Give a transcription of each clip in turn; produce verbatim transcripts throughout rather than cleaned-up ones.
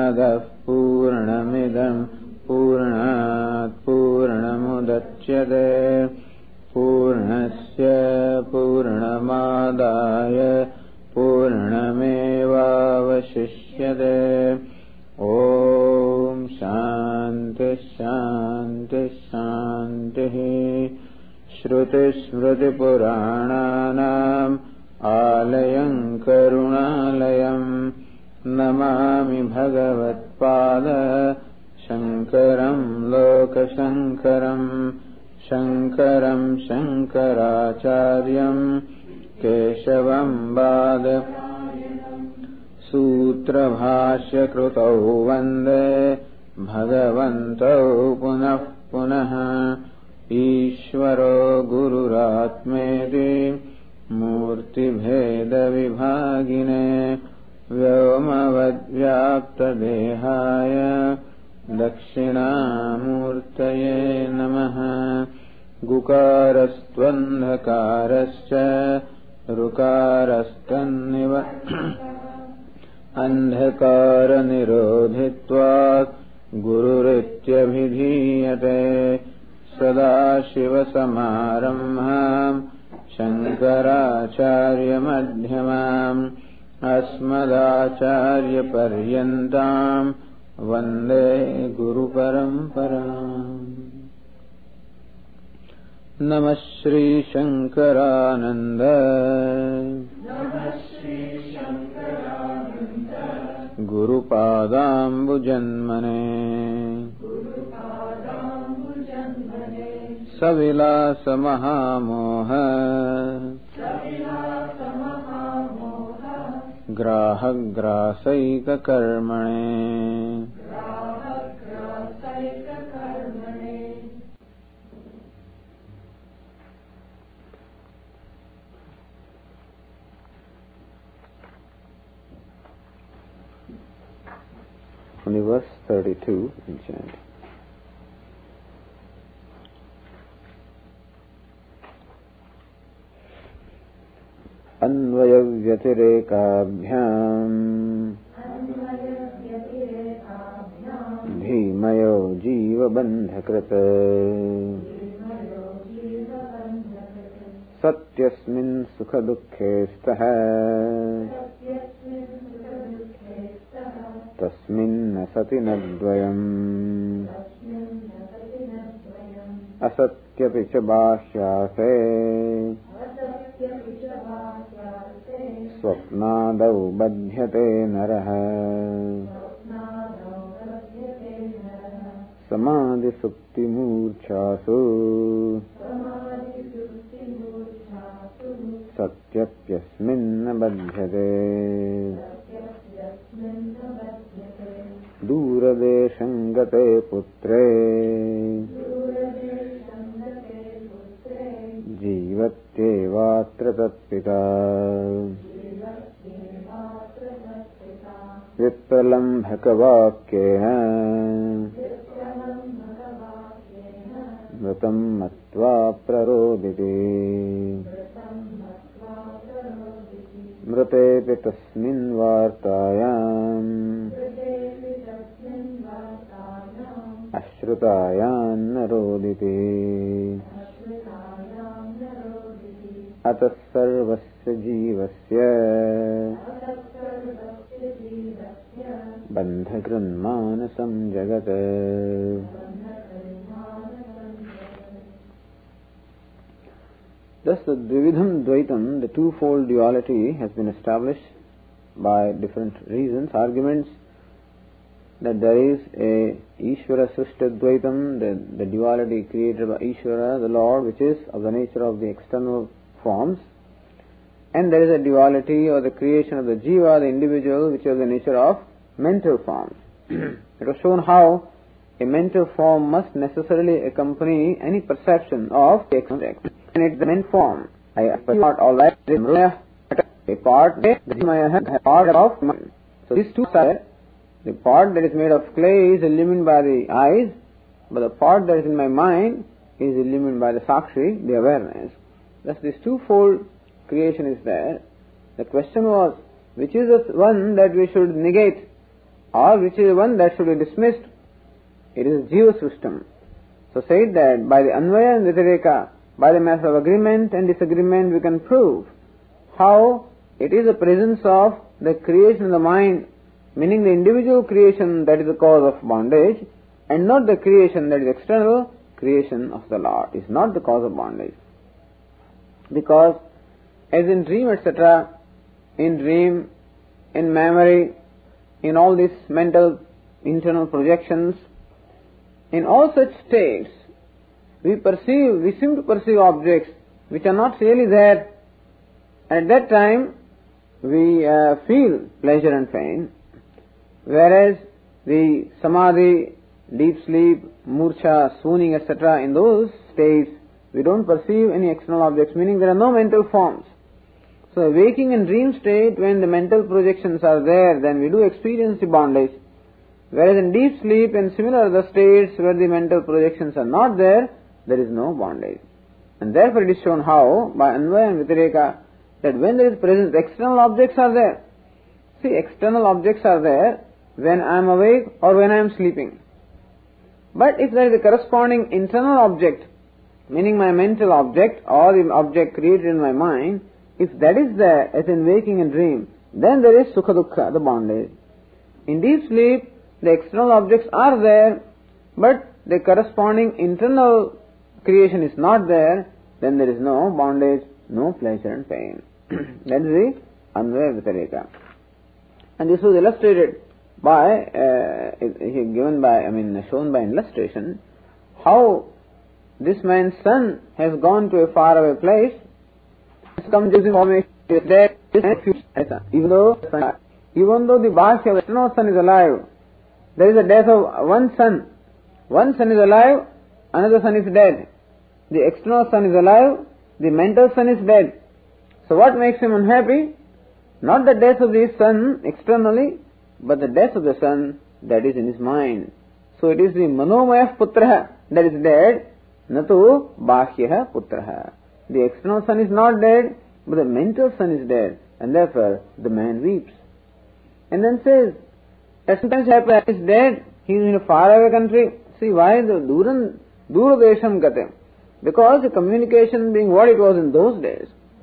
पूर्णमदः पूर्णमिदं पूर्णात् पूर्णमुदच्यते पूर्णस्य पूर्णमादाय पूर्णमेवावशिष्यते। ॐ शान्ति शान्ति शान्तिः। श्रुतिस्मृतिपुराणानाम् आलयं करुणालयं नमामि भगवत्पाद शङ्करं लोकशङ्करं शङ्करं शङ्कराचार्यं केशवं वाद सूत्रभाष्यकृतौ वन्दे भगवन्तौ पुनः पुनः। ईश्वरो गुरुरात्मेति मूर्तिभेदविभागिने व्योमवद्व्याप्तदेहाय दक्षिणामूर्तये नमः। गुकारस्त्वन्धकारश्च ऋकारस्तन्निव अन्धकारनिरोधित्वात् गुरुरित्यभिधीयते। सदाशिवसमारम्भाम् शङ्कराचार्यमध्यमाम् अस्मदाचार्यपर्यन्ताम् वन्दे गुरुपरम्पराम्। नमः श्रीशङ्करानन्द गुरुपादाम्बुजन्मने सविलासमहामोह ग्राहग्रासैककर्मणे। Only verse thirty-two in chant. अन्वयव्यतिरेकाभ्याम् धीमयो जीवबन्धकृत सत्यस्मिन् सुखदुःखे स्तः तस्मिन्न सति न द्वयम् असत्यपि च बाह्यासे स्वप्नादौ बध्यते नरः समाधिसुप्तिमूर्च्छासु सत्यप्यस्मिन्न बध्यते। दूरदेशं गते पुत्रे जीवत्येवात्र तत्पिता विप्रलम्भकवाक्येन मृतं मत्वा प्ररोदिते। मृतेऽपि तस्मिन् वार्तायाम् अश्रुतायान्न रोदिते। अतः सर्वस्य जीवस्य बन्धकृन्मानसं जगत्। Thus the Dvividham Dvaitam, the twofold duality, has been established by different reasons, arguments, that there is a Ishvara Srishta Dvaitam, the, the duality created by Ishvara, the Lord, which is of the nature of the external forms, and there is a duality or the creation of the Jiva, the individual, which is of the nature of mental forms. It was shown how a mental form must necessarily accompany any perception of the external. And it's the mental form. I part all that is a part the part of mind. So these two sides, the part that is made of clay is illumined by the eyes, but the part that is in my mind is illumined by the Sakshi, the awareness. Thus this twofold creation is there. The question was, which is the one that we should negate or which is the one that should be dismissed? It is Jiva Srishtam. So said that by the Anvaya and Vyatireka, by the method of agreement and disagreement, we can prove how it is the presence of the creation of the mind, meaning the individual creation, that is the cause of bondage, and not the creation that is external creation of the Lord, is not the cause of bondage. Because as in dream, et cetera, in dream, in memory, in all these mental internal projections, in all such states, we perceive, we seem to perceive objects which are not really there. At that time, we uh, feel pleasure and pain, whereas the samadhi, deep sleep, murcha, swooning, et cetera, in those states, we don't perceive any external objects, meaning there are no mental forms. So, a waking and dream state, when the mental projections are there, then we do experience the bondage. Whereas in deep sleep and similar other states where the mental projections are not there, there is no bondage. And therefore it is shown how, by Anvaya and Vyatireka, that when there is presence, external objects are there. See, external objects are there when I am awake or when I am sleeping. But if there is a corresponding internal object, meaning my mental object or the object created in my mind, if that is there, as in waking and dream, then there is Sukha Dukkha, the bondage. In deep sleep, the external objects are there, but the corresponding internal creation is not there, then there is no bondage, no pleasure and pain. That is the Anvaya Vyatireka. And this was illustrated by, uh, given by, I mean, shown by illustration, how this man's son has gone to a faraway place, has come using information, is there, even though, even though the Bhashya external son is alive, there is a death of one son. One son is alive, another son is dead. The external son is alive, the mental son is dead. So what makes him unhappy? Not the death of his son externally, but the death of the son that is in his mind. So it is the Manomaya Putraha that is dead, natu Bhashya Putraha. The external son is not dead, but the mental son is dead, and therefore the man weeps. And then says, that sometimes happens, he is dead, he is in a faraway country. See why the Duran, Duradesham Gate? Because the communication being what it was in those days.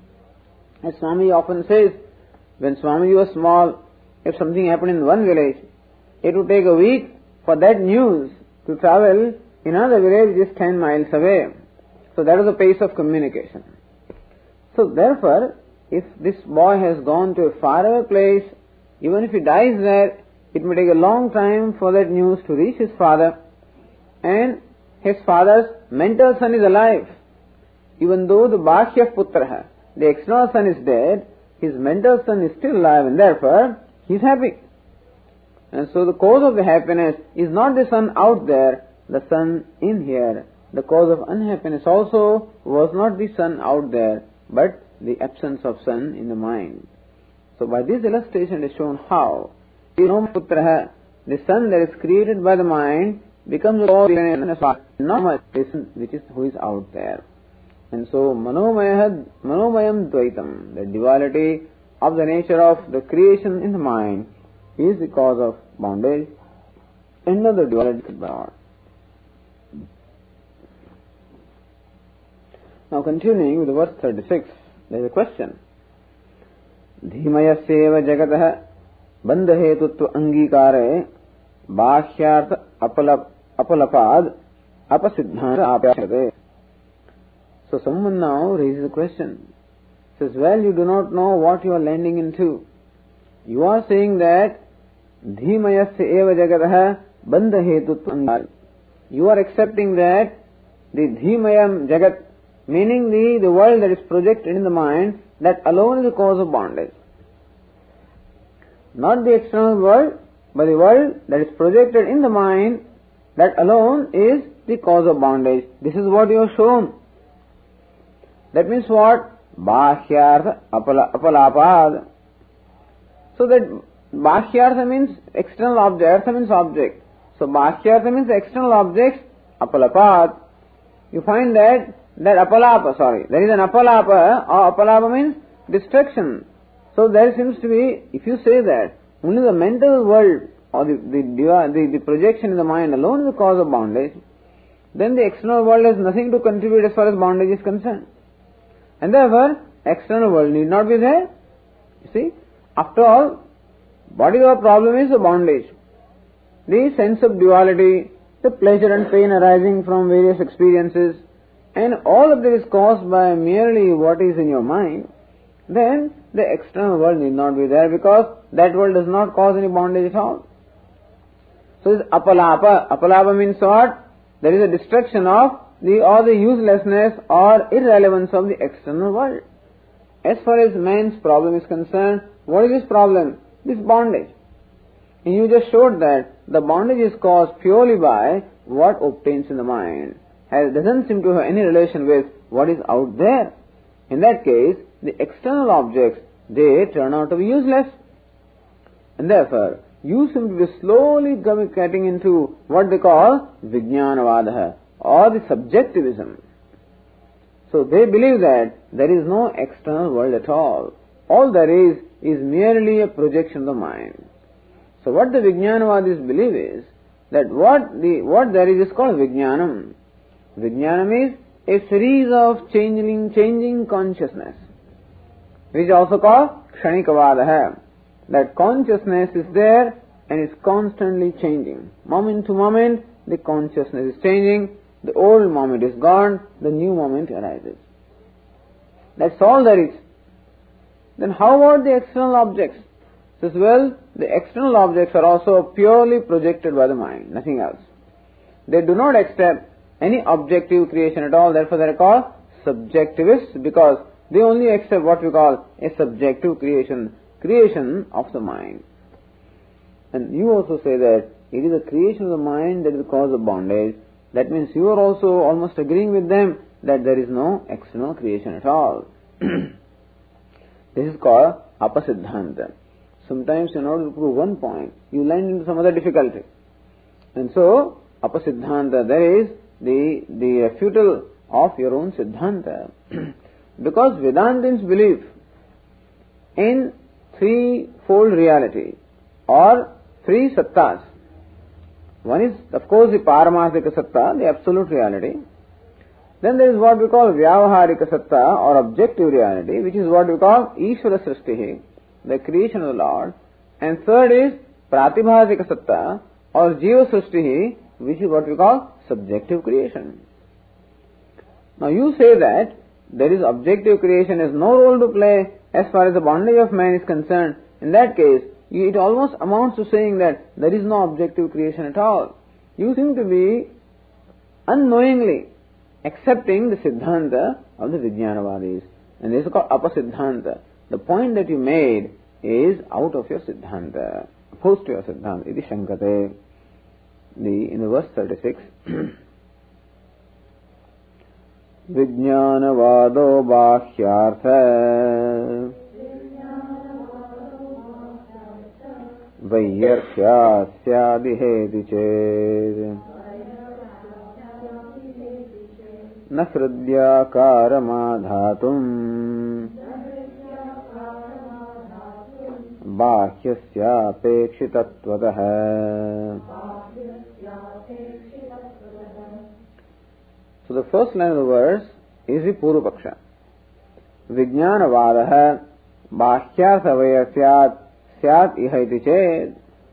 As Swami often says, when Swami was small, if something happened in one village, it would take a week for that news to travel in another village just ten miles away. So that was the pace of communication. So therefore, if this boy has gone to a faraway place, even if he dies there, it may take a long time for that news to reach his father, and his father's mental son is alive. Even though the Bhashya Putraha, the external son is dead, his mental son is still alive, and therefore he is happy. And so the cause of the happiness is not the son out there, the son in here. The cause of unhappiness also was not the son out there, but the absence of son in the mind. So by this illustration it is shown how Putraha, the son that is created by the mind, becomes a cause of not much which is who is out there. And so Manomaya, Manomayam Dvaitam, the duality of the nature of the creation in the mind, is the cause of bondage, and not the duality of God. Now continuing with verse thirty-six, there is a question. Dhimayaseva jagatah bandhetutva angikare bhashyartha apalap apalapad apasiddhanta apyate. So someone now raises a question. Says, well, you do not know what you are landing into. You are saying that Dhimayasya eva jagatah bandhetutva angikare. You are accepting that the Dhimayam jagat, meaning the, the world that is projected in the mind, that alone is the cause of bondage. Not the external world, but the world that is projected in the mind, that alone is the cause of bondage. This is what you have shown. That means what? Bhashyartha apalapad. So that Bhashyartha means external object, Artha means object. So Bhashyartha means external objects, apalapad. You find that That apalapa, sorry, there is an apalapa, or apalapa means destruction. So there seems to be, if you say that, only the mental world or the, the, the, the projection in the mind alone is the cause of bondage, then the external world has nothing to contribute as far as bondage is concerned. And therefore, external world need not be there. You see, after all, what is our problem is the bondage. The sense of duality, the pleasure and pain arising from various experiences, and all of this is caused by merely what is in your mind, then the external world need not be there, because that world does not cause any bondage at all. So this apalapa, apalapa means what? There is a destruction of the or the uselessness or irrelevance of the external world. As far as man's problem is concerned, what is his problem? This bondage. And you just showed that the bondage is caused purely by what obtains in the mind. It doesn't seem to have any relation with what is out there. In that case, the external objects, they turn out to be useless. And therefore, you seem to be slowly getting into what they call Vijnanavadaha, or the subjectivism. So they believe that there is no external world at all. All there is is merely a projection of the mind. So what the Vijnanavadis believe is that what the what there is is called Vijnanam. Vijnanam is a series of changing changing consciousness, which is also called Kshanikavadaha. That consciousness is there and is constantly changing. Moment to moment, the consciousness is changing. The old moment is gone, the new moment arises. That's all there is. Then how about the external objects? Says, well, the external objects are also purely projected by the mind, nothing else. They do not accept any objective creation at all, therefore they are called subjectivists, because they only accept what we call a subjective creation, creation of the mind. And you also say that it is the creation of the mind that is the cause of bondage. That means you are also almost agreeing with them that there is no external creation at all. This is called apasiddhanta. Sometimes in order to prove one point, you land into some other difficulty. And so, apasiddhanta, there is the, the refutal of your own siddhanta. Because Vedantins believe in threefold reality, or three sattas. One is, of course, the Paramarthika Satta, the absolute reality. Then there is what we call Vyavaharika Satta, or objective reality, which is what we call Ishvara Srishtihi, the creation of the Lord. And third is Pratibhasika Satta, or Jiva Srishtihi, which is what we call subjective creation. Now you say that there is objective creation, has no role to play as far as the bondage of man is concerned. In that case, it almost amounts to saying that there is no objective creation at all. You seem to be unknowingly accepting the Siddhanta of the Vijnanavadis. And this is called Apasiddhanta. The point that you made is out of your Siddhanta, opposed to your Siddhanta. Iti Shankate. The, in the verse thirty-six, Vijnanavado Bhahyartha Vaiyarthya Syadiheti Ched Nahridya Karamadhatum Bhahyasya Pekshitatvatah. So the first line of the verse is the Purva Paksha. Vijnanavadaha Bhahyartha Vaiyarthyat Syat Ihaiti Ched.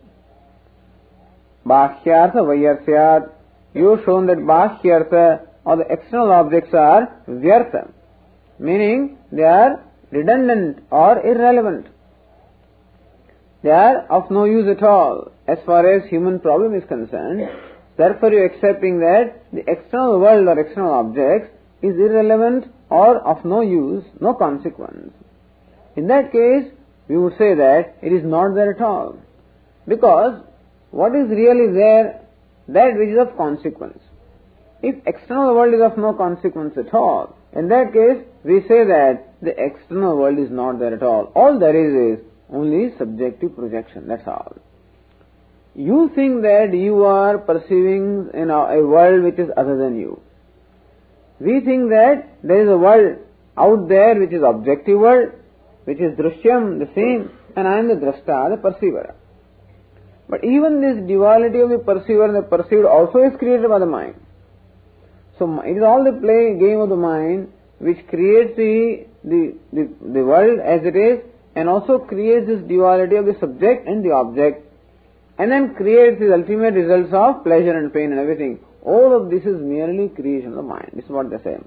Bhahyartha Vaiyarthyat. You have shown that Bhahyartha, or the external objects, are Vyartha, meaning they are redundant or irrelevant. They are of no use at all as far as human problem is concerned. Therefore you are accepting that the external world or external objects is irrelevant or of no use, no consequence. In that case, we would say that it is not there at all. Because what is really there? That which is of consequence. If external world is of no consequence at all, in that case, we say that the external world is not there at all. All there is is only subjective projection, that's all. You think that you are perceiving in a, a world which is other than you. We think that there is a world out there which is objective world, which is drishyam, the same, and I am the drashta, the perceiver. But even this duality of the perceiver and the perceived also is created by the mind. So it is all the play game of the mind which creates the, the, the, the world as it is, and also creates this duality of the subject and the object, and then creates the ultimate results of pleasure and pain and everything. All of this is merely creation of the mind. This is what they say.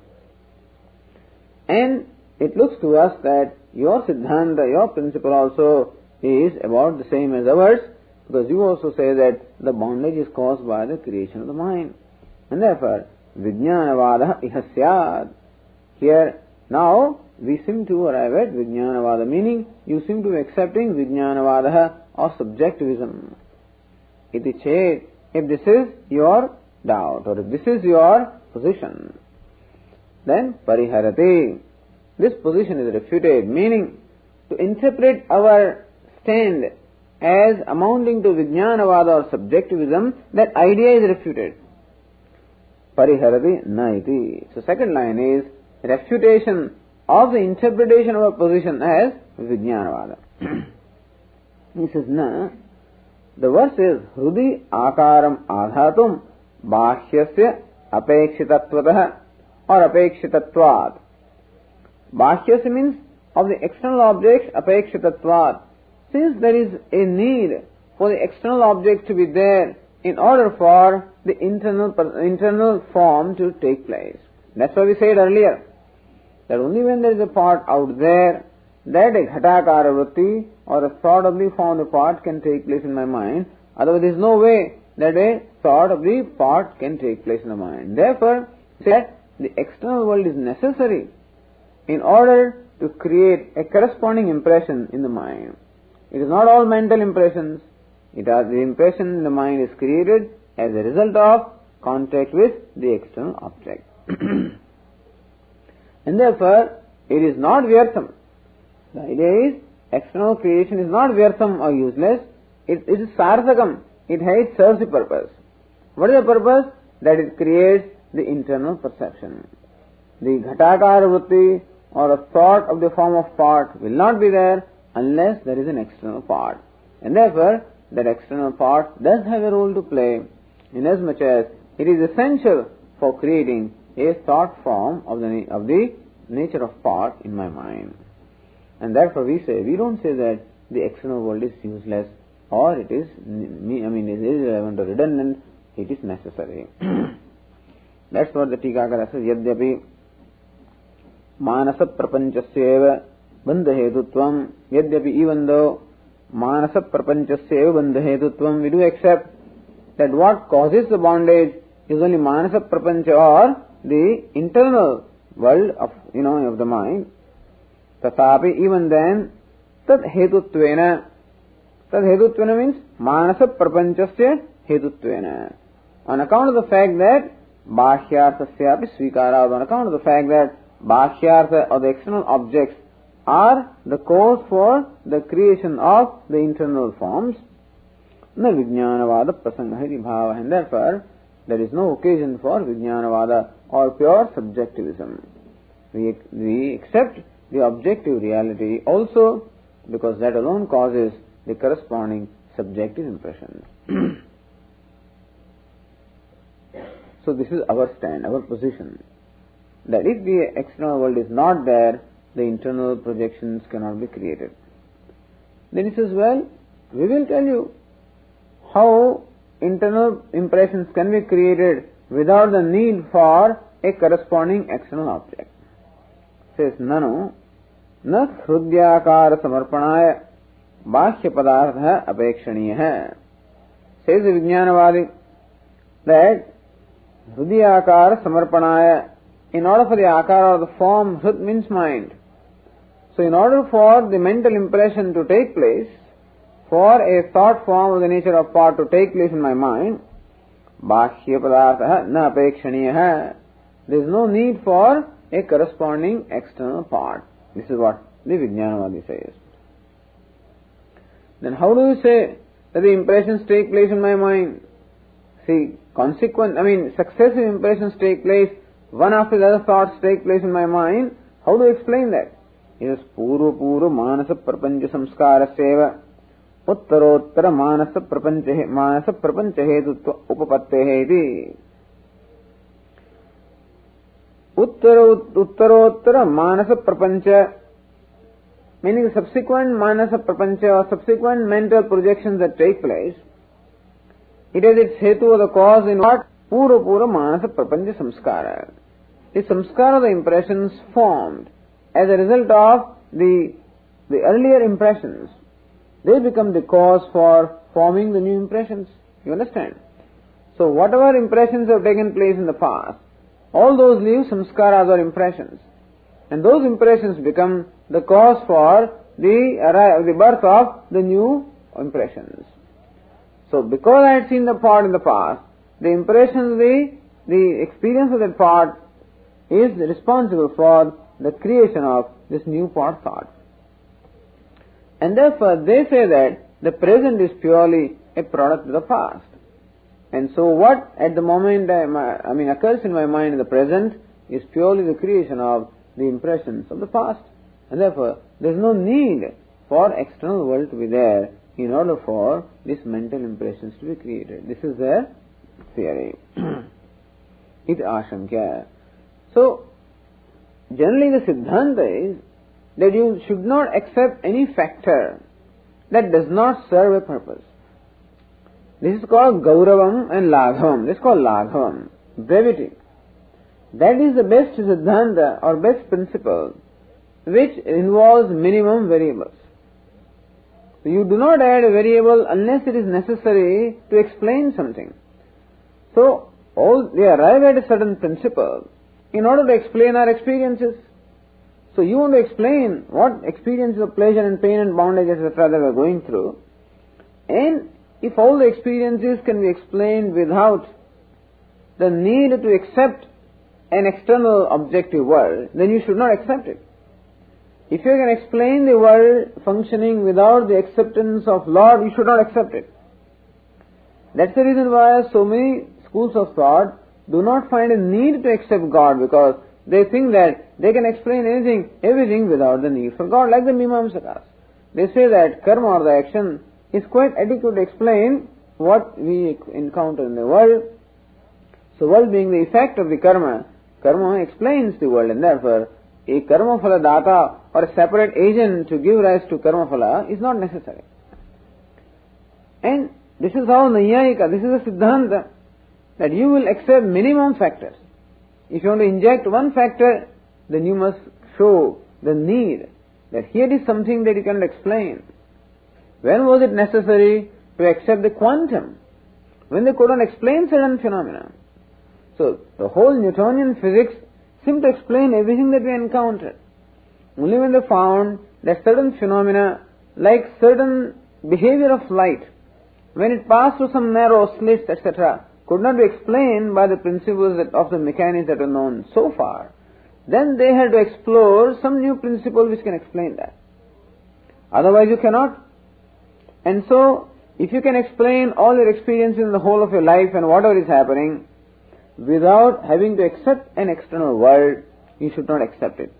And it looks to us that your Siddhanta, your principle also is about the same as ours, because you also say that the bondage is caused by the creation of the mind. And therefore, Vijnanavada iha syad. Here, now, we seem to arrive at Vijnanavada, meaning you seem to be accepting Vijnanavada or subjectivism. Iti chet, if this is your doubt or if this is your position, then pariharati. This position is refuted, meaning to interpret our stand as amounting to Vijnanavada or subjectivism, that idea is refuted. Pariharati na iti. So second line is refutation of the interpretation of a position as Vijnanavada. He says, na, the verse is Hrudi akaram adhatum bāhyasya apekshitatvatah or apekshitatvat. Bāhyasya means of the external objects, apekshitatvat. Since there is a need for the external object to be there in order for the internal internal form to take place. That's why we said earlier that only when there is a part out there that a ghatakara vritti or a thought of the form of the part can take place in my mind. Otherwise there is no way that a thought of the part can take place in the mind. Therefore, that the external world is necessary in order to create a corresponding impression in the mind. It is not all mental impressions. It are, the impression in the mind is created as a result of contact with the external object. And therefore, it is not vyartham. The idea is, external creation is not vyartham or useless. It, it is sarthakam. It, it serves the purpose. What is the purpose? That it creates the internal perception. The ghatakara vritti or a thought of the form of part will not be there unless there is an external part. And therefore, that external part does have a role to play, inasmuch as it is essential for creating a thought form of the of the nature of part in my mind. And therefore we say, we don't say that the external world is useless or it is, I mean, it is irrelevant or redundant. It is necessary. That's what the Tikakara says. Yadyapi manasa prapanchasyeva bandhahetutvam. Yadyapi, even though manasa prapanchasyeva bandhahetutvam, we do accept that what causes the bondage is only manasa prapancha or the internal world of, you know, of the mind. Tathapi, even then, tad hetutvena. Tad hetutvena means manasa prapanchasya hetutvena. On account of the fact that bāhyārthasyapi svikāra, on account of the fact that bāhyārtha or the external objects are the cause for the creation of the internal forms, na vijnanavada prasanga iti bhava, and therefore there is no occasion for vijnanavada or pure subjectivism. We, we accept the objective reality also because that alone causes the corresponding subjective impressions. So this is our stand, our position, that if the external world is not there, the internal projections cannot be created. Then he says, well, we will tell you how internal impressions can be created without the need for a corresponding external object. Says, nanu na hrudyakara samarpanaya bhashya padartha apekshaniya. Says the Vijnanavadi that hrudyakara samarpanaya, in order for the akara or the form, hrud means mind. So in order for the mental impression to take place, for a thought form of the nature of part to take place in my mind, bhashya padartha na apekshaniya, there is no need for a corresponding external part. This is what the Vijnanavadi says. Then how do you say that the impressions take place in my mind? See, consequent, I mean, successive impressions take place, one after the other thoughts take place in my mind. How do you explain that? It is purva purva manasa prapancha samskara seva उत्तरोत्तर मानस प्रपंच मानस प्रपंच हेतुत्व उपपत्ते इति उत्तर उत्तरोत्तर मानस प्रपंच, meaning subsequent manasa prapancha or subsequent mental projections that take place, it has its hetu or the cause in what? Pura pura manasa prapancha samskara. The samskara, the impressions formed as a result of the, the earlier impressions, they become the cause for forming the new impressions. You understand? So whatever impressions have taken place in the past, all those leave samskaras or impressions. And those impressions become the cause for the, the birth of the new impressions. So because I had seen the part in the past, the impressions, the, the experience of that part is responsible for the creation of this new part thought. And therefore they say that the present is purely a product of the past. And so what at the moment I, I mean occurs in my mind in the present is purely the creation of the impressions of the past. And therefore there is no need for external world to be there in order for these mental impressions to be created. This is their theory. It ashankya. So generally the Siddhanta is that you should not accept any factor that does not serve a purpose. This is called Gauravam and Laghavam. This is called Laghavam, brevity. That is the best Siddhanta or best principle which involves minimum variables. So you do not add a variable unless it is necessary to explain something. So all they arrive at a certain principle in order to explain our experiences. So you want to explain what experiences of pleasure and pain and bondage, et cetera that we are going through. And if all the experiences can be explained without the need to accept an external objective world, then you should not accept it. If you can explain the world functioning without the acceptance of Lord, you should not accept it. That's the reason why so many schools of thought do not find a need to accept God, because they think that they can explain anything, everything without the need for God, like the Mimamsakas. They say that karma or the action is quite adequate to explain what we encounter in the world. So world being the effect of the karma, karma explains the world, and therefore a karma phala data or a separate agent to give rise to karma phala is not necessary. And this is how Nayayika, this is a Siddhanta, that you will accept minimum factors. If you want to inject one factor, then you must show the need that here is something that you cannot explain. When was it necessary to accept the quantum? When they couldn't explain certain phenomena. So the whole Newtonian physics seemed to explain everything that we encountered. Only when they found that certain phenomena, like certain behavior of light, when it passed through some narrow slits, et cetera, could not be explained by the principles that, of the mechanics that are known so far, then they had to explore some new principle which can explain that. Otherwise you cannot. And so, if you can explain all your experiences in the whole of your life and whatever is happening, without having to accept an external world, you should not accept it.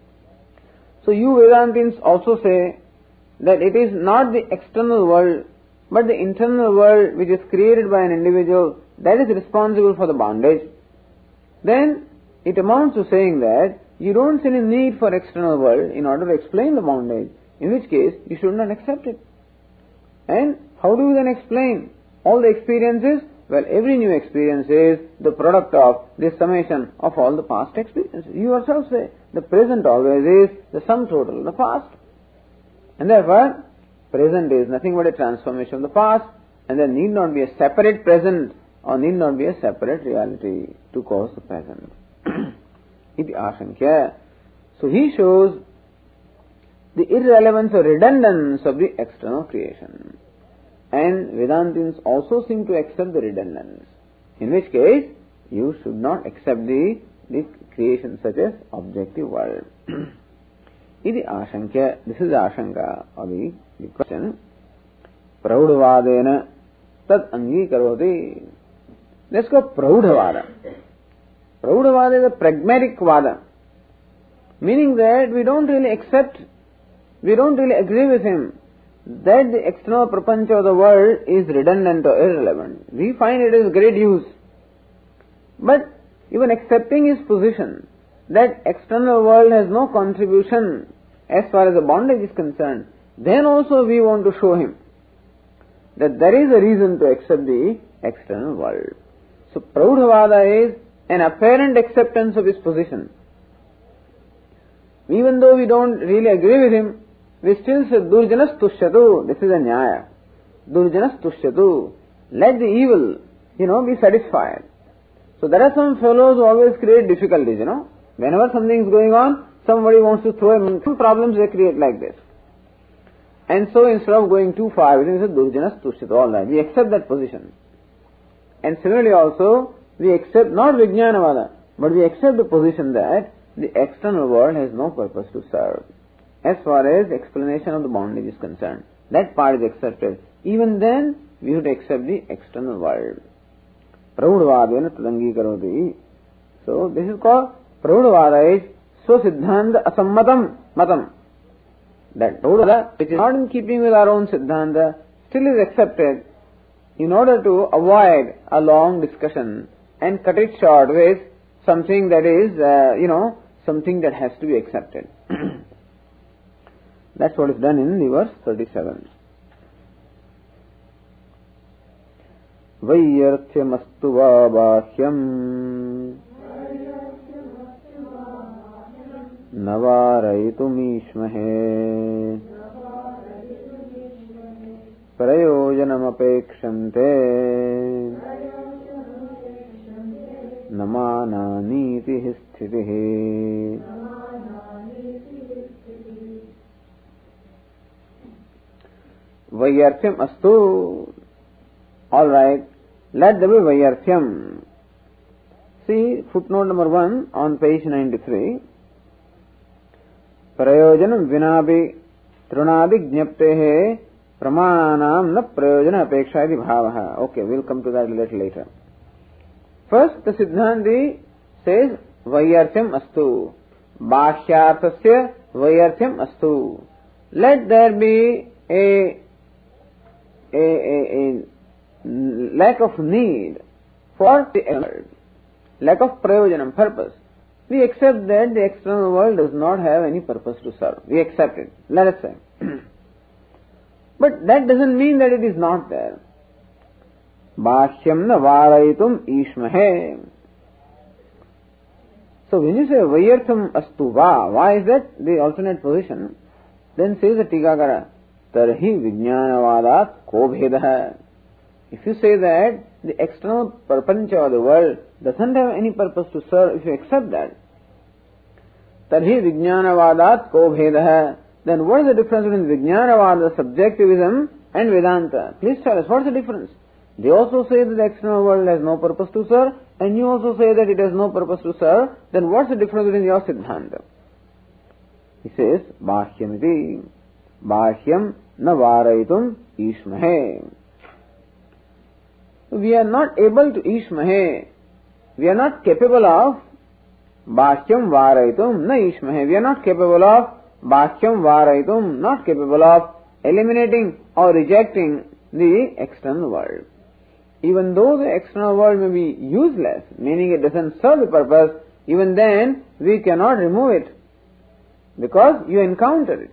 So you Vedantins also say that it is not the external world, but the internal world which is created by an individual that is responsible for the bondage. Then it amounts to saying that you don't see any need for external world in order to explain the bondage, in which case you should not accept it. And how do you then explain all the experiences? Well, every new experience is the product of this summation of all the past experiences. You yourself say the present always is the sum total of the past. And therefore, present is nothing but a transformation of the past, and there need not be a separate present or need not be a separate reality to cause the present. Iti ashankya. So he shows the irrelevance or redundance of the external creation. And Vedantins also seem to accept the redundance, in which case you should not accept the, the creation such as objective world. Iti ashankya. This is the ashanka of the, the question. Praudhavadena tad angikarvati. Let's go Praudhavada. Praudhavada is a pragmatic vada, meaning that we don't really accept, we don't really agree with him that the external prapancha of the world is redundant or irrelevant. We find it is great use. But even accepting his position that external world has no contribution as far as the bondage is concerned, then also we want to show him that there is a reason to accept the external world. So Praudhavada is an apparent acceptance of his position. Even though we don't really agree with him, we still say Durjanas Tushyatu. This is a Nyaya. Durjanas Tushyatu. Let the evil, you know, be satisfied. So there are some fellows who always create difficulties, you know. Whenever something is going on, somebody wants to throw him some problems they create like this. And so instead of going too far, we say Durjanas Tushyatu. All right, we accept that position. And similarly also, we accept not Vijnanavada, but we accept the position that the external world has no purpose to serve. As far as explanation of the bondage is concerned, that part is accepted. Even then, we have to accept the external world. Praudhavadena tadangi karoti. So, this is called Praudhavada is Swasiddhanta Asammatam Matam. That Praudhavada, which is not in keeping with our own Siddhanta, still is accepted in order to avoid a long discussion and cut it short with something that is, uh, you know, something that has to be accepted. That's what is done in the verse thirty-seven. Vaiyarthamastu va bāhyam navaraitumishmahe prayojanamapekshante namananiti sthitihi. Vaiyarthyam astu. All right, let there be Vaiyarthyam. See footnote number one on page ninety-three. Prayojanam vinabi trunadi jnaptehe pramananam na prayojana apekshadi bhavaha. Okay, we'll come to that a little later. First, the Siddhanti says Vaiyarthyam astu. Bhashyarthasya Vaiyarthyam astu. Let there be a A, a, a lack of need for the world, lack of prayojanam, purpose. We accept that the external world does not have any purpose to serve. We accept it, let us say. But that doesn't mean that it is not there. Bhashyam na varaitum ishmahe. So when you say Vaiyartham astu va, why is that the alternate position? Then says the Tikakara, Tarhi Vijnanavadat ko bhedah. If you say that the external prapancha of the world doesn't have any purpose to serve, if you accept that, Tarhi Vijnanavadat ko bhedah, then what is the difference between Vijnanavada, subjectivism, and Vedanta? Please tell us, what's the difference? They also say that the external world has no purpose to serve, and you also say that it has no purpose to serve, then what's the difference between your Siddhanta? He says, Bāhyamiti. Bāhyam na vāraitum ishmahe. We are not able to ishmahe. We are not capable of Bāhyam vāraitum na ishmahe. We are not capable of Bāhyam vāraitum, not capable of eliminating or rejecting the external world. Even though the external world may be useless, meaning it doesn't serve the purpose, even then we cannot remove it because you encounter it.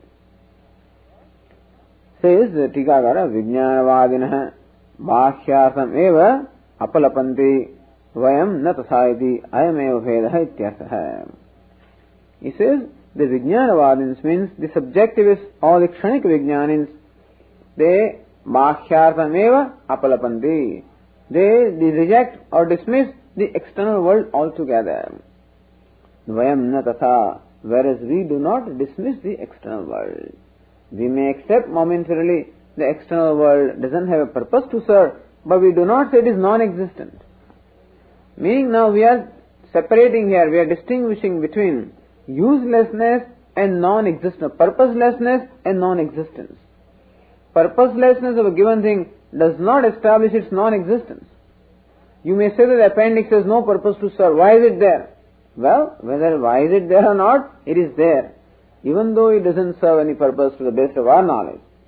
Says the Tikakara, Vijnanavadinah Bhashyartham eva apalapanti vayam na tasayati ayam eva vedaha ityarthaha. He says the Vijnanavadins means the subjectivists or the Kshanik Vijnanins, they Bhashyartham eva apalapanti. They, they reject or dismiss the external world altogether. Vayam na tatha, whereas we do not dismiss the external world. We may accept momentarily the external world doesn't have a purpose to serve, but we do not say it is non-existent. Meaning now we are separating here, we are distinguishing between uselessness and non-existence, purposelessness and non-existence. Purposelessness of a given thing does not establish its non-existence. You may say that the appendix has no purpose to serve. Why is it there? Well, whether why is it there or not, it is there. Even though it doesn't serve any purpose to the best of our knowledge.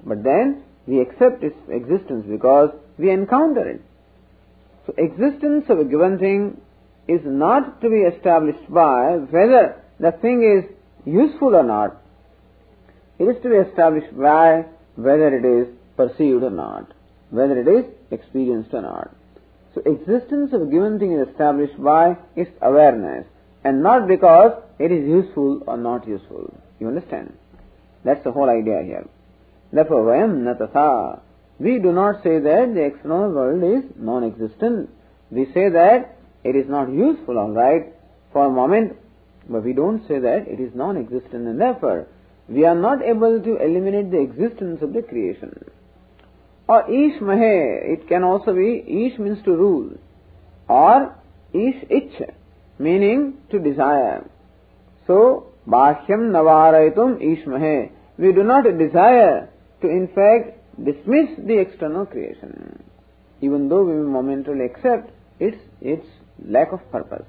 But then we accept its existence because we encounter it. So existence of a given thing is not to be established by whether the thing is useful or not. It is to be established by whether it is perceived or not, whether it is experienced or not. So existence of a given thing is established by its awareness and not because it is useful or not useful. You understand? That's the whole idea here. Therefore, vayam na tatha. We do not say that the external world is non-existent. We say that it is not useful, all right, for a moment, but we don't say that it is non-existent, and therefore we are not able to eliminate the existence of the creation. Or ish mahe, it can also be, ish means to rule, or ish ich, meaning to desire. So, bāhyam navaraitum ish mahe. We do not desire to in fact dismiss the external creation, even though we momentarily accept its its lack of purpose.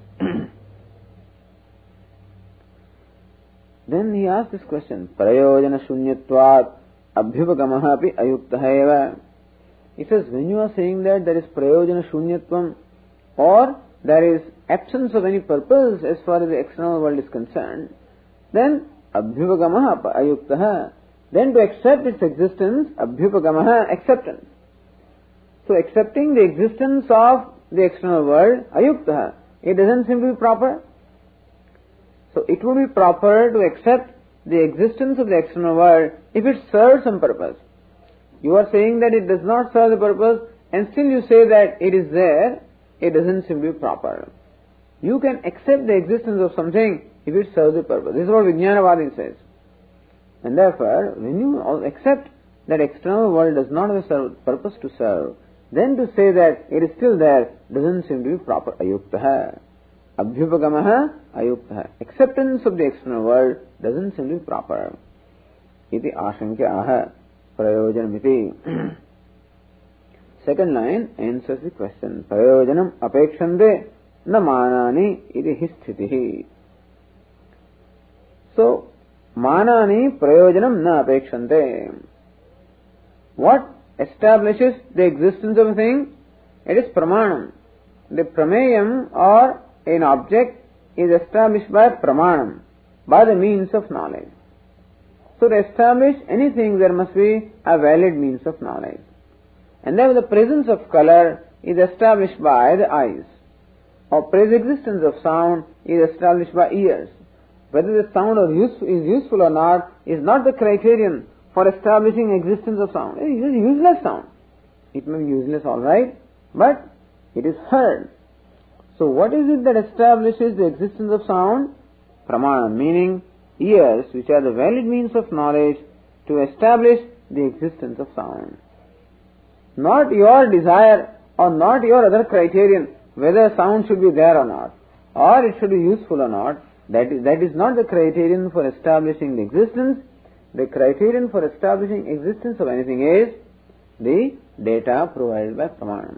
Then he asks this question, prayojana shunyatvat abhyupagamah api ayuktaha eva. He says, when you are saying that there is prayojana shunyatvam, or there is absence of any purpose as far as the external world is concerned, then abhyupagamah ayuktaha, then to accept its existence, abhyupagamah, acceptance. So accepting the existence of the external world, ayuktaha, it doesn't seem to be proper. So it would be proper to accept the existence of the external world if it serves some purpose. You are saying that it does not serve the purpose and still you say that it is there, it doesn't seem to be proper. You can accept the existence of something if it serves the purpose. This is what Vijnanavadi says. And therefore, when you accept that external world does not have a serve, purpose to serve, then to say that it is still there doesn't seem to be proper. Ayuktaha. Abhyupagamaha ayuktaha. Acceptance of the external world doesn't seem to be proper. Iti ashankya aha prayojanamiti. Second line answers the question. Prayojanam apekshante na manani iti hi sthitihi. So, manani prayojanam na apekshante. What establishes the existence of a thing? It is pramanam. The prameyam or an object is established by pramanam, by the means of knowledge. So to establish anything there must be a valid means of knowledge. And then the presence of color is established by the eyes. Or pre-existence of sound is established by ears. Whether the sound is useful or not is not the criterion for establishing existence of sound. It is useless sound. It may be useless, all right, but it is heard. So what is it that establishes the existence of sound? Pramana, meaning ears, which are the valid means of knowledge to establish the existence of sound. Not your desire or not your other criterion whether sound should be there or not, or it should be useful or not. That is, that is not the criterion for establishing the existence. The criterion for establishing existence of anything is the data provided by Pramanam.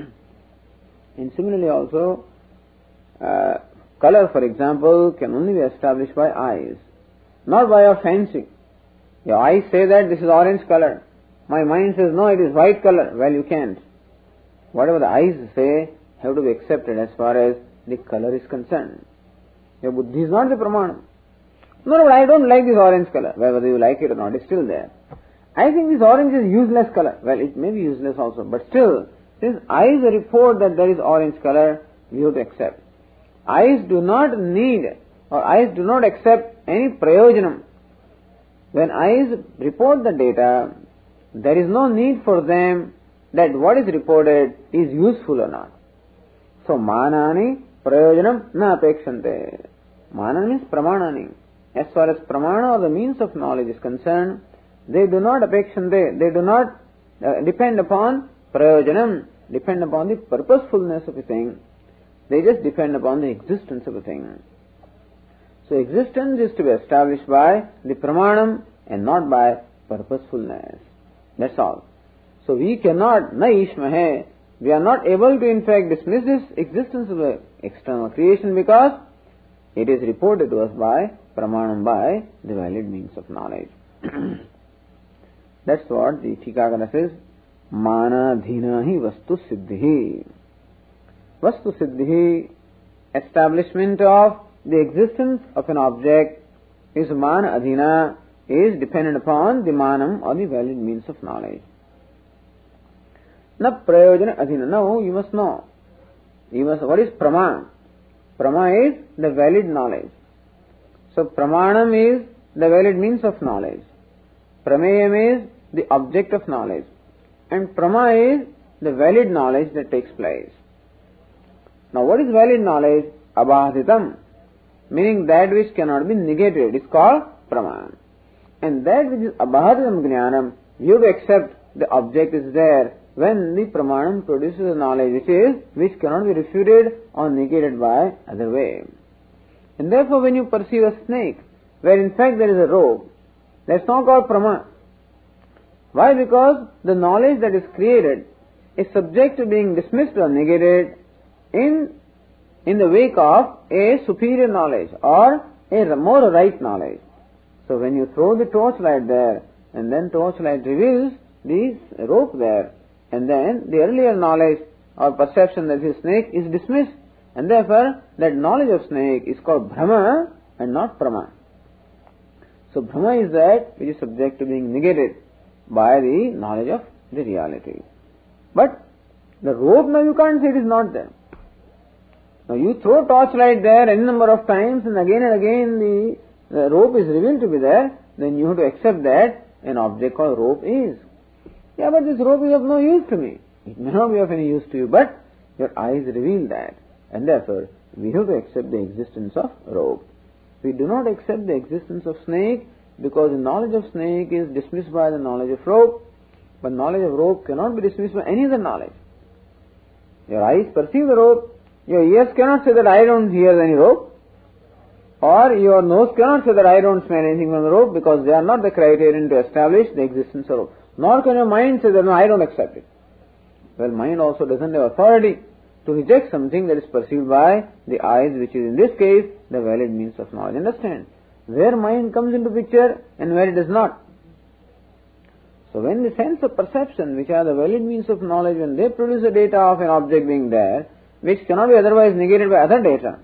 And similarly also, uh, color, for example, can only be established by eyes, not by your fancy. Your eyes say that this is orange color. My mind says, no, it is white color. Well, you can't. Whatever the eyes say have to be accepted as far as the color is concerned. Your buddhi is not the Pramanam. No, no, I don't like this orange color. Well, whether you like it or not, it's still there. I think this orange is useless color. Well, it may be useless also, but still, since eyes report that there is orange color, we have to accept. Eyes do not need, or eyes do not accept any prayojanam. When eyes report the data, there is no need for them that what is reported is useful or not. So, manani prayojanam na apekshante. Manana means pramanani. As far as pramana or the means of knowledge is concerned, they do not apekshante, they do not uh, depend upon prayojanam, depend upon the purposefulness of a thing. They just depend upon the existence of a thing. So existence is to be established by the pramanam and not by purposefulness. That's all. So we cannot, na ishmahe, we are not able to in fact dismiss this existence of the external creation because it is reported to us by pramanam, by the valid means of knowledge. That's what the Tikakara says. Mana dhina hi vastu siddhi. Vastu siddhi, establishment of the existence of an object, is mana adhina, is dependent upon the manam or the valid means of knowledge. Na prayojana adhina. Now you must know. You must, what is prama? Prama is the valid knowledge. So pramanam is the valid means of knowledge. Prameyam is the object of knowledge. And prama is the valid knowledge that takes place. Now what is valid knowledge? Abhaditam, meaning that which cannot be negated, is called prama. And that which is abhaditam jnanam, you have to accept the object is there when the pramanam produces a knowledge which is, which cannot be refuted or negated by other way. And therefore when you perceive a snake, where in fact there is a rope, that's not called prama. Why? Because the knowledge that is created is subject to being dismissed or negated in, in the wake of a superior knowledge or a more right knowledge. So when you throw the torchlight there, and then torchlight reveals the rope there, and then the earlier knowledge or perception that is snake is dismissed, and therefore that knowledge of snake is called Brahma and not Prama. So Brahma is that which is subject to being negated by the knowledge of the reality. But the rope, now you can't say it is not there. Now you throw torchlight there any number of times and again and again the, the rope is revealed to be there, then you have to accept that an object called rope is. Yeah, but this rope is of no use to me. It may not be of any use to you, but your eyes reveal that. And therefore, we have to accept the existence of rope. We do not accept the existence of snake because the knowledge of snake is dismissed by the knowledge of rope, but knowledge of rope cannot be dismissed by any other knowledge. Your eyes perceive the rope, your ears cannot say that I don't hear any rope, or your nose cannot say that I don't smell anything from the rope, because they are not the criterion to establish the existence of rope. Nor can your mind say that no, I don't accept it. Well, mind also doesn't have authority to reject something that is perceived by the eyes, which is in this case the valid means of knowledge. Understand? Where mind comes into picture and where it does not. So when the sense of perception, which are the valid means of knowledge, when they produce the data of an object being there, which cannot be otherwise negated by other data,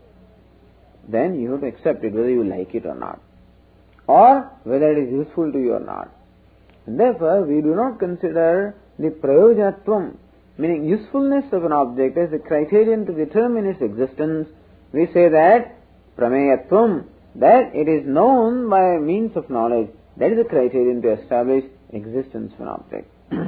then you have to accept it whether you like it or not, or whether it is useful to you or not. And therefore, we do not consider the prayojanatvam, meaning usefulness of an object, as the criterion to determine its existence. We say that prameyatvam, that it is known by means of knowledge, that is the criterion to establish existence of an object.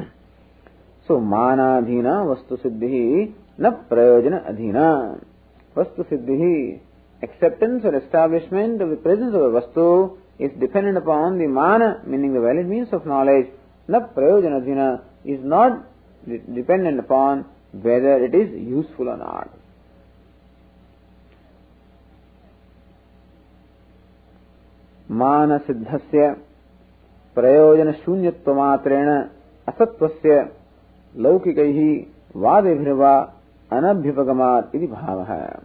So, manadhina vastu siddhi na prayojana adhina. Vastu siddhi, acceptance or establishment of the presence of a vastu, is dependent upon the mana, meaning the valid means of knowledge. Na prayojana adhina, is not dependent upon whether it is useful or not. Mana siddhasya prayojana shunyatvamatreena asatvasya laukikaihi vadebhirva anabhyupagamat iti bhavaha.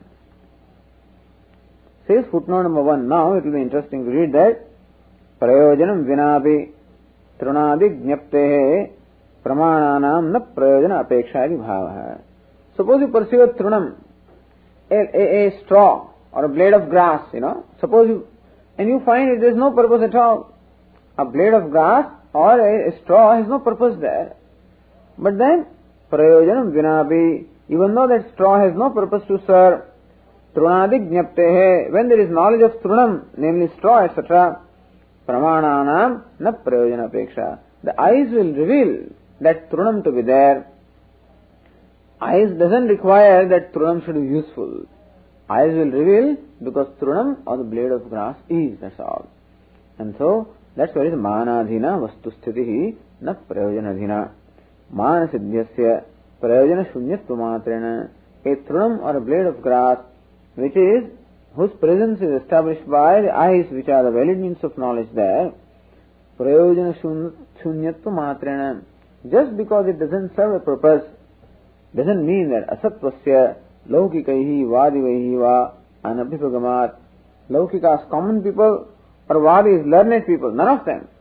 Says footnote number one. Now it will be interesting to read that prayojanam vinapi trunadi jnaptehe pramananam na prayojana apeksha iti bhavaha. Suppose you perceive a trunam, a, a, a straw or a blade of grass, you know. Suppose you, and you find it there is no purpose at all. A blade of grass or a, a straw has no purpose there. But then, prayojanam vinapi, even though that straw has no purpose to serve, trunadik jnaptehe, when there is knowledge of trunam, namely straw, et cetera, pramananam na prayojana apeksha. The eyes will reveal that trunam to be there. Eyes doesn't require that trunam should be useful. Eyes will reveal because trunam or the blade of grass is, that's all. And so, that's what is manadhina vastu sthitihi na prayojanadhina. Mana siddhyasya prayojana shunyatvamatreena. A trunam or a blade of grass, which is, whose presence is established by the eyes, which are the valid means of knowledge there, prayojana shunyatvamatreena. Just because it doesn't serve a purpose, doesn't mean that asatvasya laukikaihi vadivaihi va anabhyupagamat. Laukikas, common people, or vadi is learned people, none of them.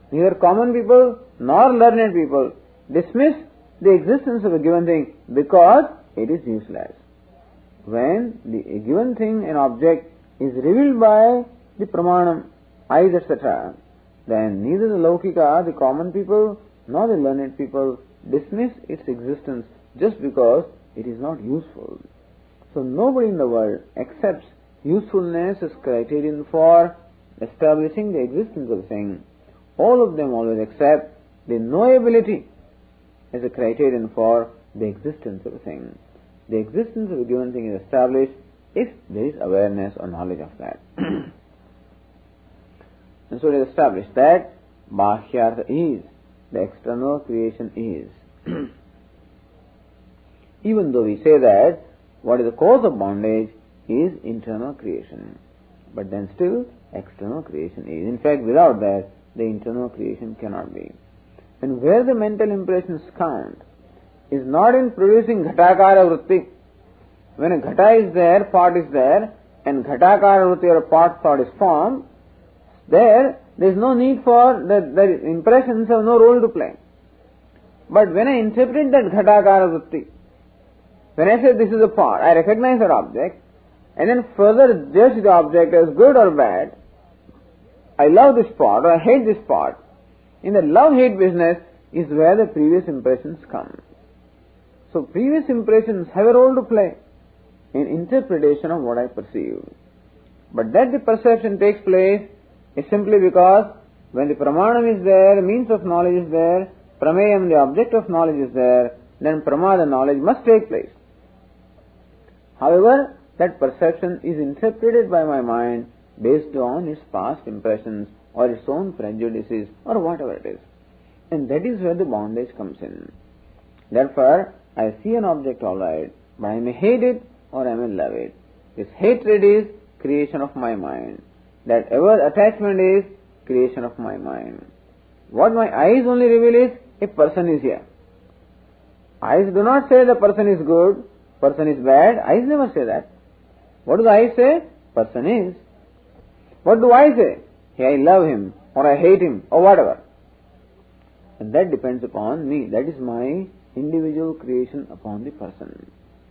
neither common people nor learned people dismiss the existence of a given thing because it is useless. When the a given thing, an object, is revealed by the pramanam, eyes, et cetera, then neither the Laukika, the common people, nor the learned people dismiss its existence just because it is not useful. So nobody in the world accepts usefulness as criterion for establishing the existence of a thing. All of them always accept the knowability as a criterion for the existence of a thing. The existence of a given thing is established if there is awareness or knowledge of that. And so it is established that Bahyartha is, the external creation is. Even though we say that what is the cause of bondage is internal creation, but then still external creation is. In fact, without that, the internal creation cannot be. And where the mental impressions count is not in producing ghatakara vritti. When a ghata is there, pot is there, and ghatakara vritti or a pot thought is formed, there, there is no need for, the, the impressions have no role to play. But when I interpret that ghatakara vritti, when I say this is a pot, I recognize that object, and then further judge the object as good or bad. I love this pot or I hate this pot. In the love-hate business is where the previous impressions come. So previous impressions have a role to play in interpretation of what I perceive. But that the perception takes place is simply because when the pramanam is there, means of knowledge is there, prameyam, the object of knowledge is there, then pramada, knowledge must take place. However, that perception is interpreted by my mind based on its past impressions or its own prejudices or whatever it is. And that is where the bondage comes in. Therefore, I see an object alright, but I may hate it or I may love it. This hatred is creation of my mind. That ever attachment is creation of my mind. What my eyes only reveal is a person is here. Eyes do not say the person is good, person is bad. Eyes never say that. What do the eyes say? Person is. What do I say? Hey, I love him, or I hate him, or whatever. And that depends upon me. That is my individual creation upon the person.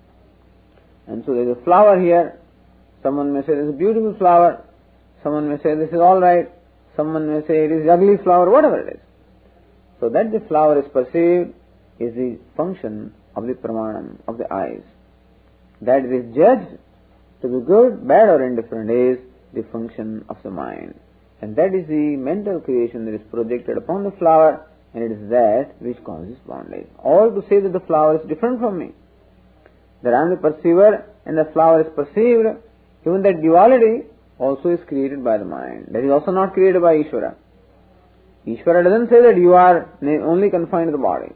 And so there is a flower here. Someone may say this is a beautiful flower. Someone may say this is alright. Someone may say it is ugly flower, whatever it is. So that the flower is perceived is the function of the pramanam, of the eyes. That it is judged to be good, bad or indifferent is the function of the mind. And that is the mental creation that is projected upon the flower, and it is that which causes bondage. All to say that the flower is different from me, that I am the perceiver and the flower is perceived, even that duality also is created by the mind. That is also not created by Ishvara. Ishvara doesn't say that you are only confined to the body,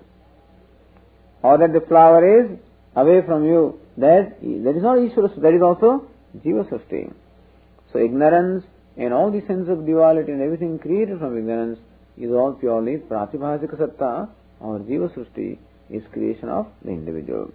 or that the flower is away from you. That, that is not Ishvara, that is also Jiva Srishti. So ignorance and all the sense of duality and everything created from ignorance is all purely Pratibhasika Satta, or Jiva Srishti is creation of the individual.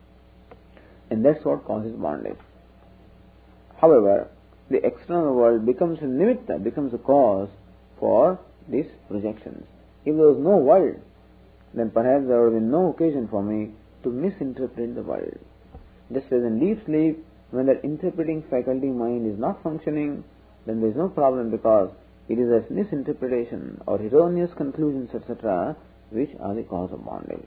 And that's what causes bondage. However, the external world becomes a nimitta, becomes a cause for these projections. If there was no world, then perhaps there would have been no occasion for me to misinterpret the world. Just as in deep sleep, when that interpreting faculty mind is not functioning, then there is no problem because it is a misinterpretation or erroneous conclusions, et cetera, which are the cause of bondage.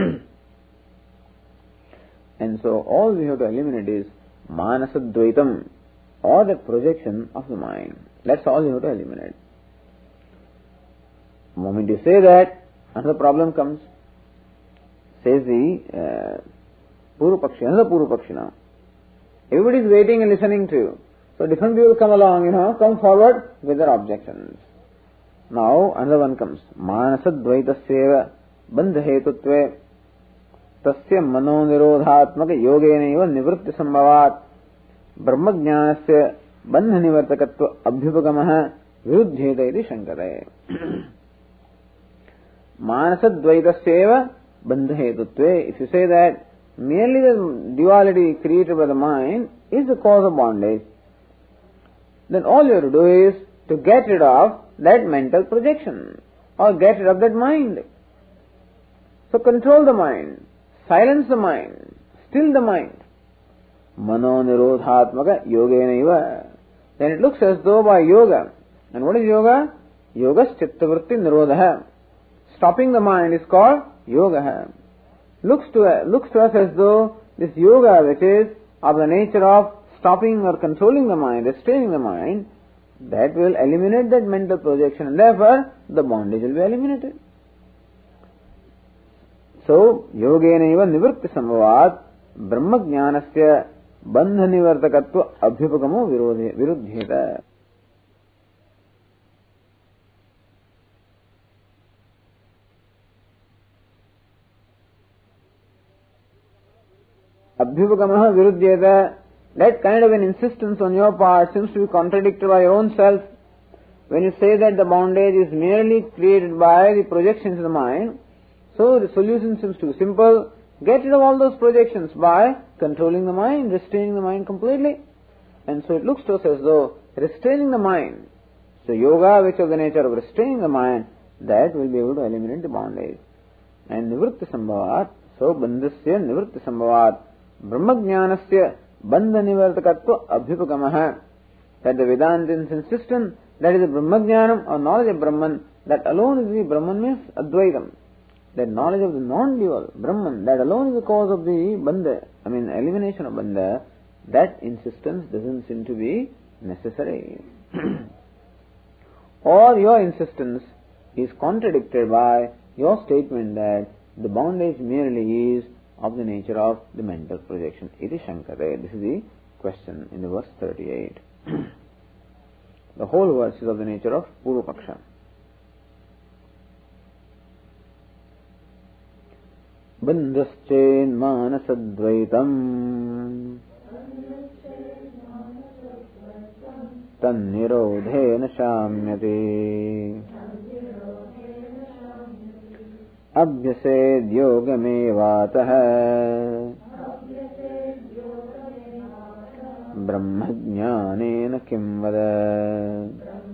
And so all we have to eliminate is manasadvaitam, or the projection of the mind. That's all you have to eliminate. The moment you say that, another problem comes. Says the uh, Purupakshi, another Purupakshi now. Everybody is waiting and listening to you. So different people come along, you know, come forward with their objections. Now another one comes. Manasadvaitasya bandhahetutve tasya mano nirodhatmaka yogenaiva nivritti sambhavat brahmajnanasya bandha nivartakatva abhyupagamah viruddheta iti shankare. Manasadvaitasya bandhahetutve. If you say that merely the duality created by the mind is the cause of bondage, then all you have to do is to get rid of that mental projection. or get rid of that mind. So control the mind, silence the mind, still the mind. Mano nirodhatmaka yogenaiva. Then it looks as though by yoga. And what is yoga? Yoga chittavritti nirodha. Stopping the mind is called yoga. Looks to, looks to us as though this yoga, which is of the nature of stopping or controlling the mind, restraining the mind, that will eliminate that mental projection, and therefore the bondage will be eliminated. So, yogenaiva nivritti sambhavat brahma jnanasya bandha nivartakatva abhyupagamo viruddhyeta. Abhyupagamaha viruddhyeta. That kind of an insistence on your part seems to be contradicted by your own self. When you say that the bondage is merely created by the projections of the mind, so the solution seems to be simple. Get rid of all those projections by controlling the mind, restraining the mind completely. And so it looks to us as though restraining the mind, so yoga, which is the nature of restraining the mind, that will be able to eliminate the bondage. And nivritti sambhavat, so bandhasya nivritti sambhavat, brahma jnanasya bandha nivartakatva abhyupagamaha. That the Vedantins insistent that is the Brahma Jnanam or knowledge of Brahman, that alone is the Brahman means Advaitam. That knowledge of the non-dual Brahman, that alone is the cause of the bandha, I mean elimination of bandha. That insistence doesn't seem to be necessary. Or your insistence is contradicted by your statement that the bondage merely is of the nature of the mental projection. Iti Shankare. This is the question in the verse thirty-eight. The whole verse is of the nature of Purvapaksha. Bandhaschain manasadvaitam tannirodhena shamyate abhyased yogamevatah brahma jnanena kim vada.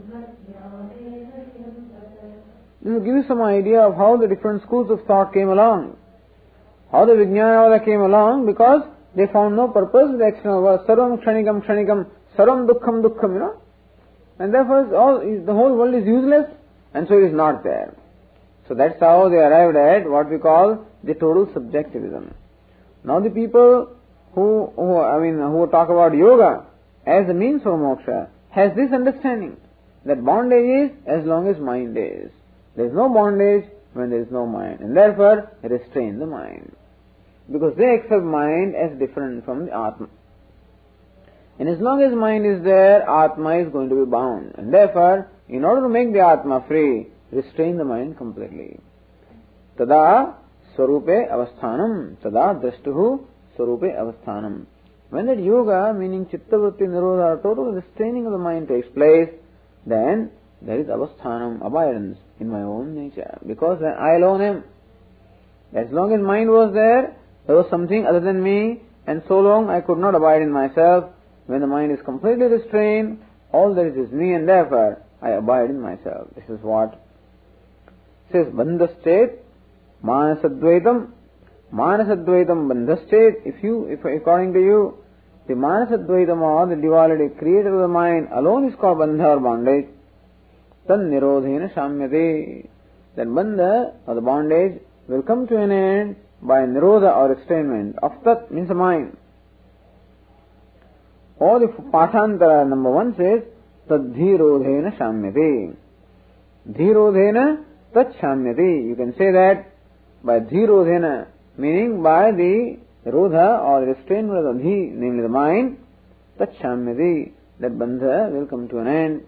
This will give you some idea of how the different schools of thought came along. How the Vijnanavada came along, because they found no purpose in the external world. Sarvam kshanikam kshanikam, sarvam dukkham dukkham, you know. And therefore all, the whole world is useless, and so it is not there. So that's how they arrived at what we call the total subjectivism. Now the people who, who I mean, who talk about yoga as a means for moksha, has this understanding that bondage is as long as mind is. There is no bondage when there is no mind, and therefore restrain the mind. Because they accept mind as different from the Atma. And as long as mind is there, Atma is going to be bound. And therefore, in order to make the Atma free, restrain the mind completely. Tada swarupe avasthanam, tada drashtuhu swarupe avasthanam. When that yoga, meaning chittavritti nirodha, total restraining of the mind takes place, then there is avasthanam, abidance in my own nature. Because I alone am. As long as mind was there, there was something other than me, and so long I could not abide in myself. When the mind is completely restrained, all there is is me, and therefore I abide in myself. This is what it says. Bandhaschet manasadvaitam. Manasadvaitam bandhaschet. If you, if according to you, the manasadvaitam or the duality created of the mind alone is called bandha or bondage, tan nirodhena shamyate. Then bandha or the bondage will come to an end by nirodha or restrainment of tat, means the mind. Or the Pathantara number one says, tadhirodhena shamyate. Dhirodhena tat shamyate. You can say that by dhirodhena, meaning by the rodha or restrainment of the dhi, namely the mind, tat shamyate, that bandha will come to an end.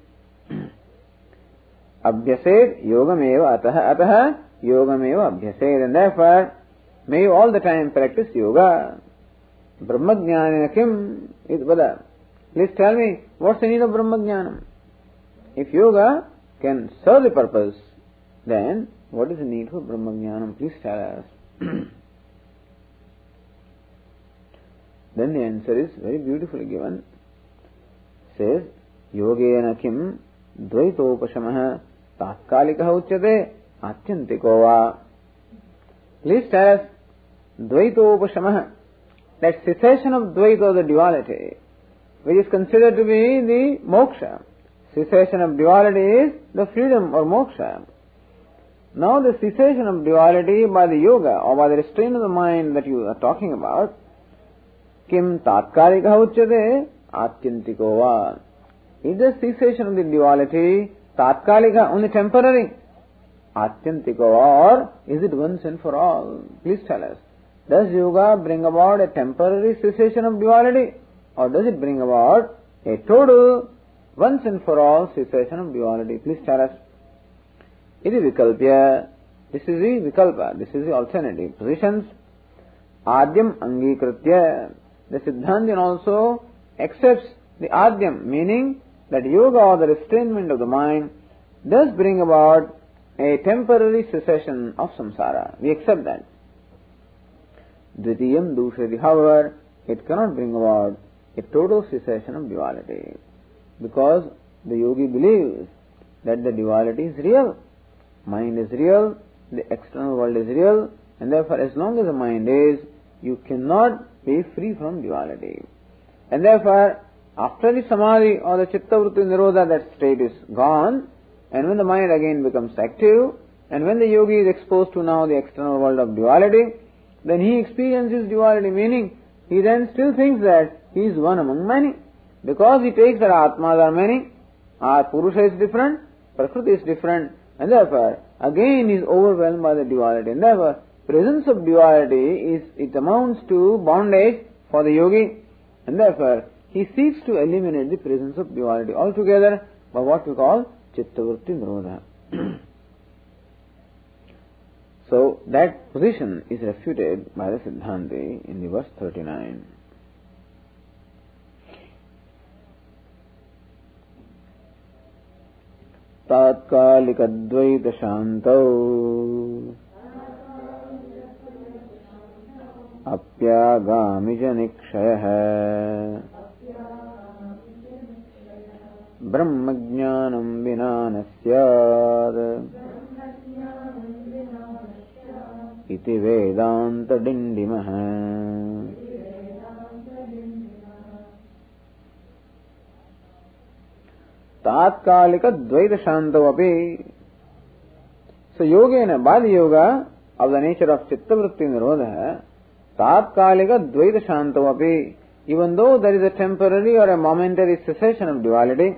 Abhyased yogameva ataha ataha yogameva abhyased. And therefore, may you all the time practice yoga. Brahma jnanena kim id vada. Please tell me, what's the need of Brahma jnanam? If yoga can serve the purpose, then what is the need for Brahma jnanam? Please tell us. Then the answer is very beautifully given. It says, yogena kim dvaitopashamaha tatkalikaha uchyate atyantiko va. Please tell us, dvaitopashamah, that cessation of dvaita, the duality, which is considered to be the moksha. Cessation of duality is the freedom or moksha. Now the cessation of duality by the yoga or by the restraint of the mind that you are talking about, kim tatkalika uchyate atyantiko va. Is the cessation of the duality tatkalika, only temporary? Atyantiko va, or is it once and for all? Please tell us. Does yoga bring about a temporary cessation of duality, or does it bring about a total, once and for all cessation of duality? Please tell us. Iti vikalpya. This is the vikalpa. This is the alternative positions. Adyam angikritya. The Siddhantin also accepts the adyam, meaning that yoga or the restrainment of the mind does bring about a temporary cessation of samsara. We accept that. Dvitiyam dushati. However, it cannot bring about a total cessation of duality, because the yogi believes that the duality is real. Mind is real, the external world is real, and therefore as long as the mind is, you cannot be free from duality. And therefore, after the samadhi or the chitta vritti nirodha, that state is gone, and when the mind again becomes active, and when the yogi is exposed to now the external world of duality, then he experiences duality, meaning he then still thinks that he is one among many, because he takes that atmas are many, our purusha is different, prakriti is different, and therefore again he is overwhelmed by the duality. And therefore presence of duality is, it amounts to bondage for the yogi, and therefore he seeks to eliminate the presence of duality altogether by what we call chitta vritti nirodha. So that position is refuted by the Siddhanti in the verse thirty-nine. Tatkalikadvaita shantau apyagami janikshayah brahmajnanam vina nasyad iti vedanta dindimah. Tatkalika dvaita shantav api. So yogena, by the yoga of the nature of chitta vritti nirodha, tatkalika dvaita shantav api, even though there is a temporary or a momentary cessation of duality,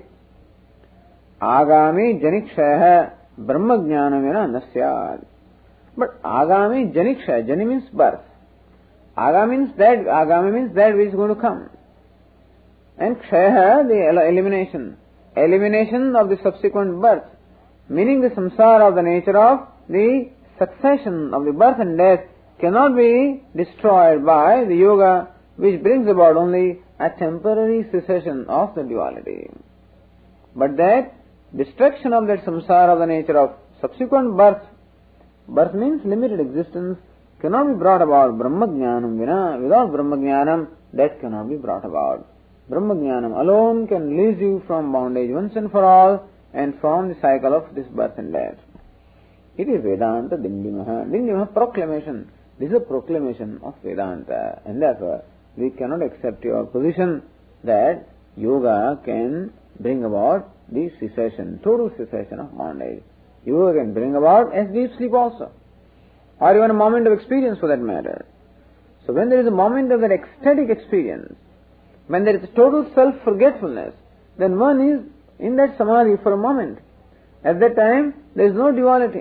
agami janikshaya brahmajnanamena nasyad. But agami janikshaya, jani means birth. Agami means that, agami means that which is going to come. And kshaya, the elimination. Elimination of the subsequent birth, meaning the samsara of the nature of the succession of the birth and death cannot be destroyed by the yoga, which brings about only a temporary cessation of the duality. But that destruction of that samsara of the nature of subsequent birth, birth means limited existence, cannot be brought about brahmajnanam vina. Without brahmajnanam, that cannot be brought about. Brahmajnanam alone can release you from bondage once and for all and from the cycle of this birth and death. It is Vedanta Dindimaha. Dindimaha, proclamation. This is a proclamation of Vedanta, and therefore we cannot accept your position that yoga can bring about the cessation, total cessation of bondage. Yoga can bring about as deep sleep also, or even a moment of experience for that matter. So when there is a moment of that ecstatic experience, when there is a total self-forgetfulness, then one is in that samadhi for a moment. At that time, there is no duality.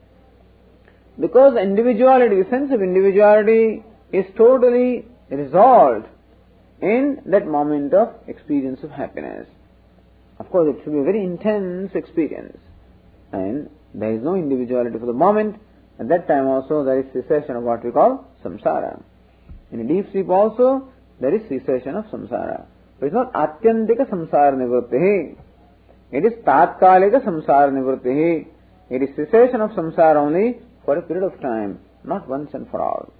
Because individuality, the sense of individuality is totally resolved in that moment of experience of happiness. Of course, it should be a very intense experience. And there is no individuality for the moment. At that time also, there is cessation of what we call samsara. In a deep sleep also, there is cessation of samsara. But it's not atyantika samsara nivrittihi. It is tatkalika samsara nivrittihi. It is cessation of samsara only for a period of time, not once and for all.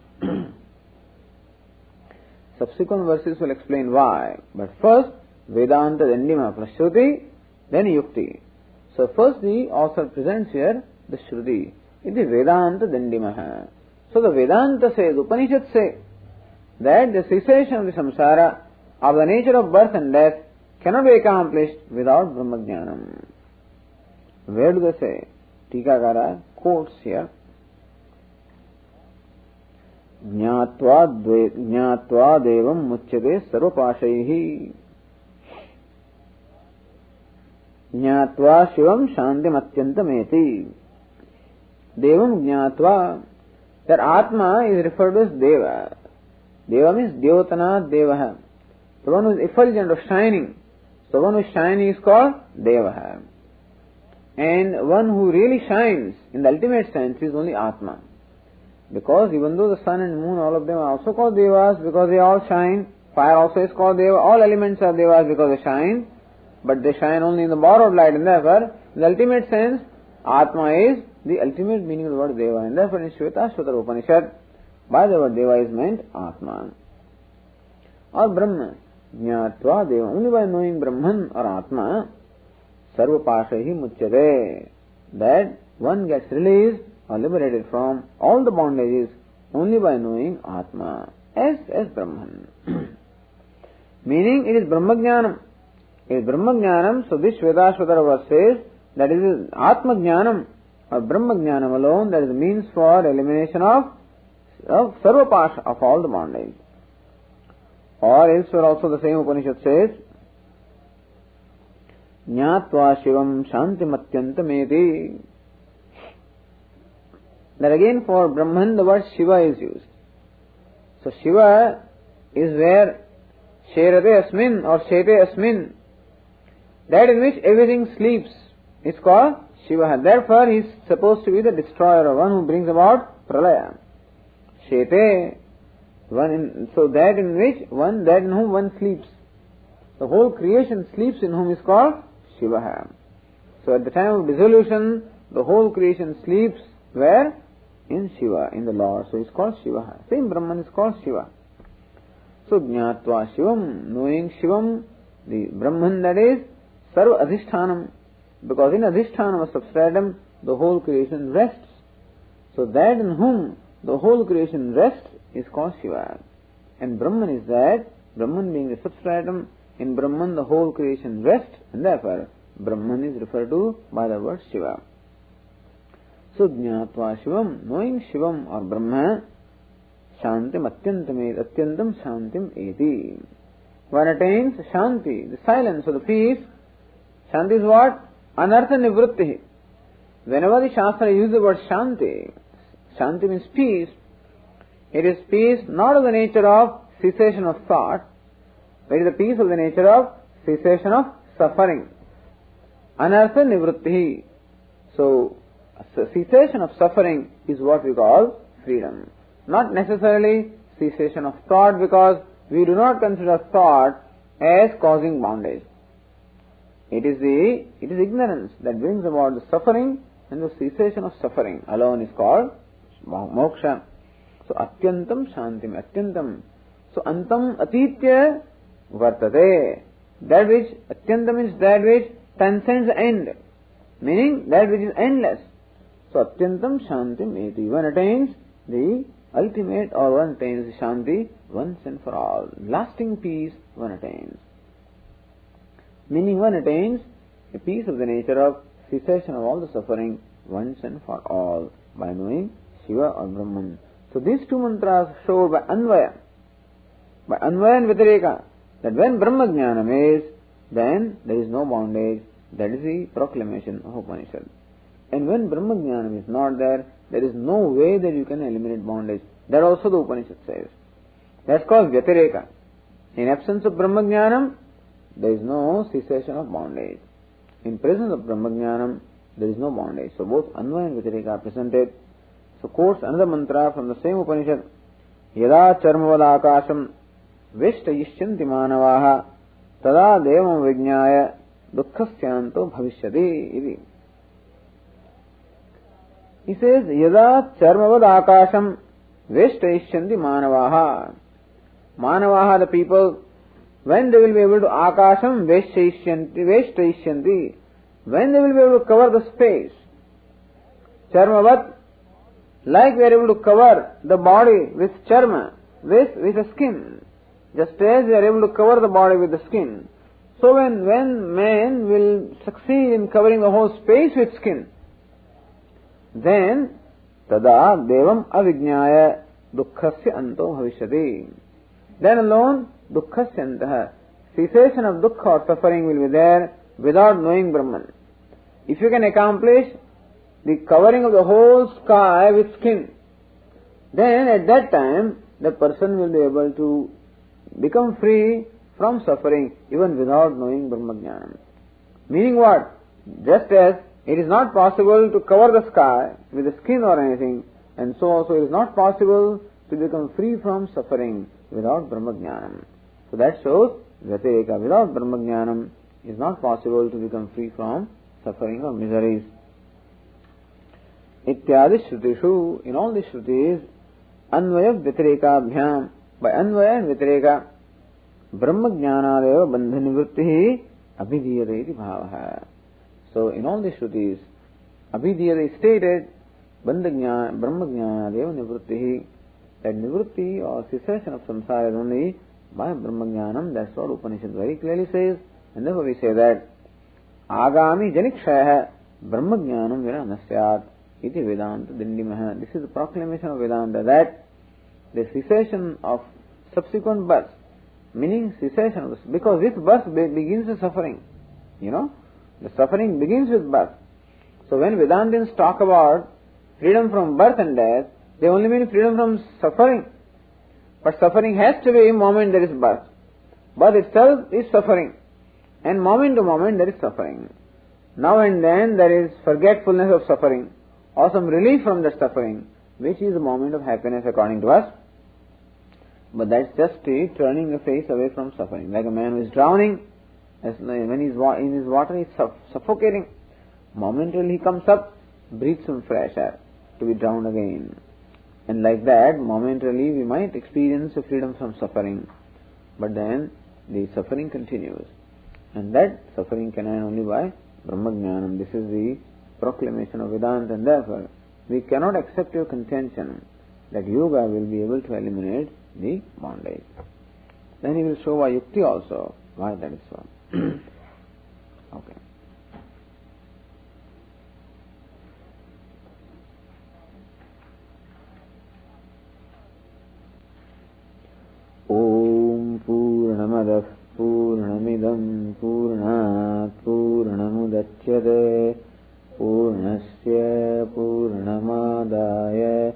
Subsequent verses will explain why. But first, Vedanta Dandima plus Shruti, then Yukti. So first the author presents here the Shruti. It is Vedanta Dandimaha. So the Vedanta says, Upanishad say, that the cessation of the samsara, of the nature of birth and death, cannot be accomplished without Brahmajnanam. Where do they say? Tikakara quotes here. Jnatva devam muchyate sarvapashaihi. Jnatva shivam shantim atyantameti. Devam jnatva. That Atma is referred to as Deva. Deva means Devatana Devaha. The one who is effulgent or shining. So one who is shining is called Devaha. And one who really shines in the ultimate sense is only Atma. Because even though the sun and moon, all of them are also called Devas because they all shine. Fire also is called Deva. All elements are Devas because they shine. But they shine only in the borrowed light. And therefore, in the ultimate sense, Atma is the ultimate meaning of the word Deva. And therefore in Shvetashvatara Upanishad, by the word Deva is meant Atma. Or Brahma. Jnatva Deva. Only by knowing Brahman or Atma, Sarvapashahi Muchyate. That one gets released or liberated from all the bondages only by knowing Atma. As, as Brahman. Meaning it is Brahmajnanam. It is Brahmajnanam. So this Shvetashvatara verse says that it is Atma Jnanam or Brahmajnanam alone that is the means for elimination of of Sarvapasha, of all the bondage. Or elsewhere also the same Upanishad says, Jnatva Shivam Shantimatyantameti. That again for Brahman the word Shiva is used. So Shiva is where Sherate Asmin or Shete Asmin, that in which everything sleeps, is called Shiva. Therefore he is supposed to be the destroyer, or one who brings about Pralaya. Shete, one in, so that in which one, that in whom one sleeps. The whole creation sleeps in whom is called Shiva. So at the time of dissolution, the whole creation sleeps where? In Shiva, in the Lord. So it's called Shiva. Same Brahman is called Shiva. So Jnatva Shivam, knowing Shivam, the Brahman that is, Sarva Adhishthanam. Because in Adhishthanam or substratum, the whole creation rests. So that in whom the whole creation rests is called Shiva. And Brahman is that, Brahman being the substratum, in Brahman the whole creation rests, and therefore Brahman is referred to by the word Shiva. So Jnatva Shivam, knowing Shivam or Brahma, Shantim Atyantam, Atyantam Shantim Eti. One attains Shanti, the silence or the peace. Shanti is what? Anartha Nivritti. Whenever the Shastra uses the word Shanti, Shanti means peace. It is peace not of the nature of cessation of thought, but it is the peace of the nature of cessation of suffering. Anartha Nivritti. So, cessation of suffering is what we call freedom. Not necessarily cessation of thought, because we do not consider thought as causing bondage. It is the it is ignorance that brings about the suffering, and the cessation of suffering alone is called moksha. So atyantam shantim, atyantam. So antam atitya vartate. That which atyantam is that which transcends the end, meaning that which is endless. So atyantam shantim eti. One attains the ultimate, or one attains shanti once and for all. Lasting peace one attains. Meaning one attains a peace of the nature of cessation of all the suffering once and for all by knowing Shiva or Brahman. So these two mantras show by Anvaya, by Anvaya and Vyatireka, that when Brahmajnanam is, then there is no bondage. That is the proclamation of Upanishad. And when Brahmajnanam is not there, there is no way that you can eliminate bondage. That also the Upanishad says. That's called Vyatireka. In absence of Brahmajnanam, there is no cessation of bondage. In presence of Brahmajnanam, there is no bondage. So both Anvaya and Vyatireka are presented. So quotes another mantra from the same Upanishad. Yada charmavad akasham veshtayishyanti manavaha tada devam vijnaya dukkhasyanto bhavishyati iti. He says, Yada charmavad akasham veshtayishyanti manavaha. Manavaha, the people, when they will be able to akasham veshtayishyanti, veshtayishyanti, when they will be able to cover the space. Charmavad, Like we are able to cover the body with charma, with, with a skin. Just as we are able to cover the body with the skin. So when, when man will succeed in covering the whole space with skin, then tada devam avijnaya dukkhasya anto bhavishyati. Then alone dukkhasya antaha, cessation of dukkha or suffering will be there without knowing Brahman. If you can accomplish the covering of the whole sky with skin, then at that time the person will be able to become free from suffering even without knowing Brahmajnanam. Meaning what? Just as it is not possible to cover the sky with the skin or anything, and so also it is not possible to become free from suffering without Brahmajnanam. So that shows Vyatireka, without Brahmajnanam is not possible to become free from suffering or miseries. Ityadi Shrutishu, in all the Shrutis, Anvaya Vyatireka Bhyam, by Anvaya and Vyatireka, Brahmajnanadeva bandhanivrittihi abhidhiyate iti bhavaha. So in all the Shrutis, abhidhiyate is stated, Brahmajnanadeva nivrittihi, that nivritti or cessation of samsara is only by Brahmajnanam. That's what Upanishad very clearly says, and therefore we say that Agami janikshaya Brahmajnanam vina nasyat iti Vedanta dindimaha. This is the proclamation of Vedanta, that the cessation of subsequent birth, meaning cessation of this, because with birth begins the suffering. You know, the suffering begins with birth. So when Vedantins talk about freedom from birth and death, they only mean freedom from suffering. But suffering has to be a moment there is birth. Birth itself is suffering. And moment to moment there is suffering. Now and then there is forgetfulness of suffering, or some relief from the suffering, which is a moment of happiness according to us. But that's just it, turning the face away from suffering. Like a man who is drowning, as when he's in his water, he's suffocating. Momentarily he comes up, breathes some fresh air, to be drowned again. And like that, momentarily we might experience a freedom from suffering. But then the suffering continues. And that suffering can end only by Brahmajnanam. This is the proclamation of Vedanta, and therefore we cannot accept your contention that yoga will be able to eliminate the bondage. Then he will show by yukti also why that is so. Okay. Om Purnamadah Purnamidam Purnat Purnamudachyate Purnasya Purnamadaya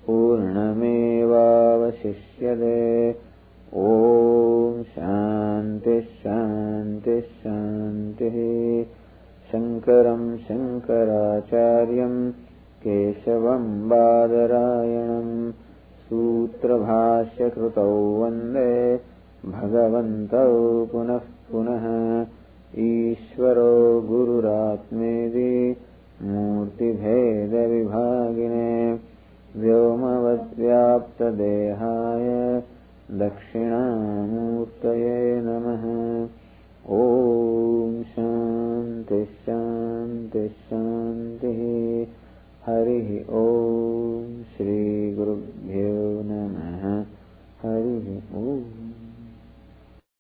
Purnamevavashishyate. Om Shanti Shanti Shanti. Shankaram Shankaracharyam Keshavam Badarayanam Sutra Bhashya Krutau Vande Bhagavantau Punah Punah. Ishvaro Gururatmedi Murti Bheda Vibhagine Vyomavad Vyapta Dehaya Daksh